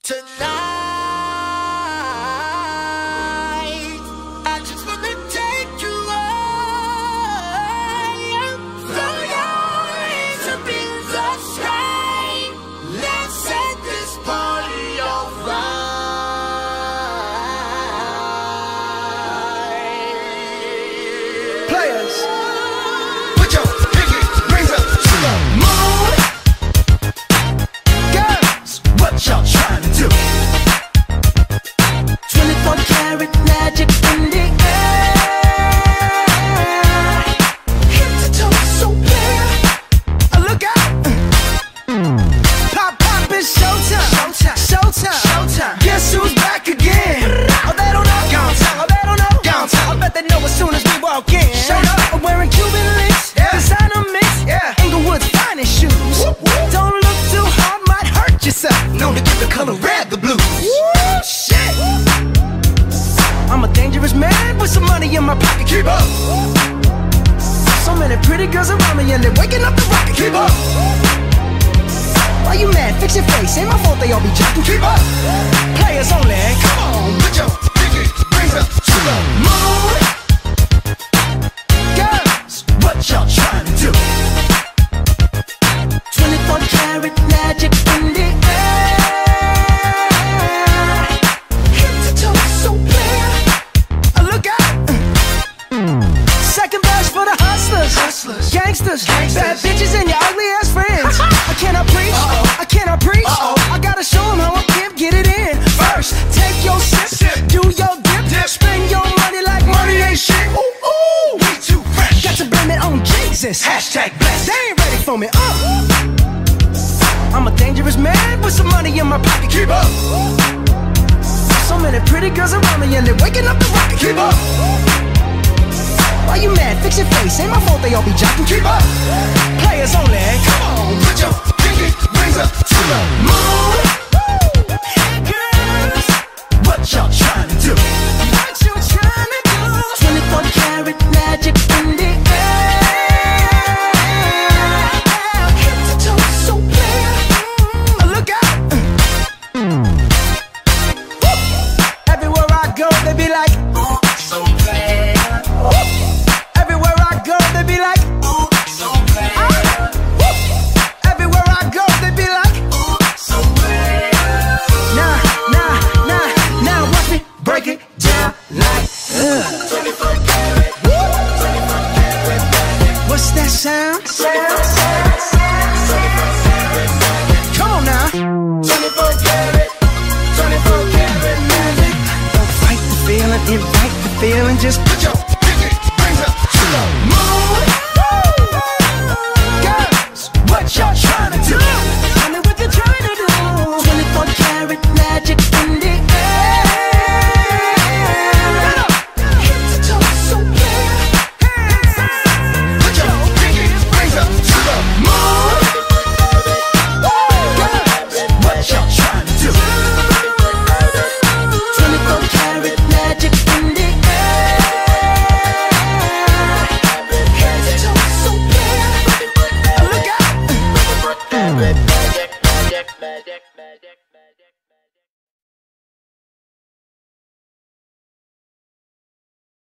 Tonight, I just wanna take you high. Throw your hands up in the sky. Let's set this party on fire. Players, put your pinky rings up to the moon. Girls, what y'all trying to do? 24 karat magic in the air. Head to toe so clear. Look out! Pop, pop, it's showtime. Showtime. Showtime. Showtime. Guess who's back again? Oh, they don't know. Gone time. Oh, they don't know. Gone time. I bet they know as soon as we walk in. Showed up. I'm wearing Cuban links. Yeah. Designer mix. Yeah. Inglewood's finest shoes. Whoop, whoop. Don't look too hard, might hurt yourself. Known to give the color red the blues. Woo, shit. I'm a dangerous man with some money in my pocket. Keep up. So many pretty girls around me and they're waking up the rocket. Keep up. Why you mad? Fix your face. Ain't my fault they all be jacking. Keep up. Players only. Come on, put your pinky rings up to the moon. Girls, what y'all trying to do? 24 karat magic in the air. Head to toe so clear. Look out. Second verse for the hustlers. Hustlers. Gangsters. Bad bitches and your ugly ass friends. I cannot preach. I cannot preach. I gotta show them how I pimp get it in. First, take your sip. Do your dip. Spend your money like money ain't shit. Ooh, ooh. We too fresh. Got to blame it on Jesus. Hashtag blessed. They ain't ready for me. I'm a dangerous man with some money in my pocket. Keep up. So many pretty girls around me and they're waking up the rocket. Keep up. Why you mad? Fix your face. Ain't my fault they all be jocking. Keep up. Players only. Come on, put your pinky rings up to the moon.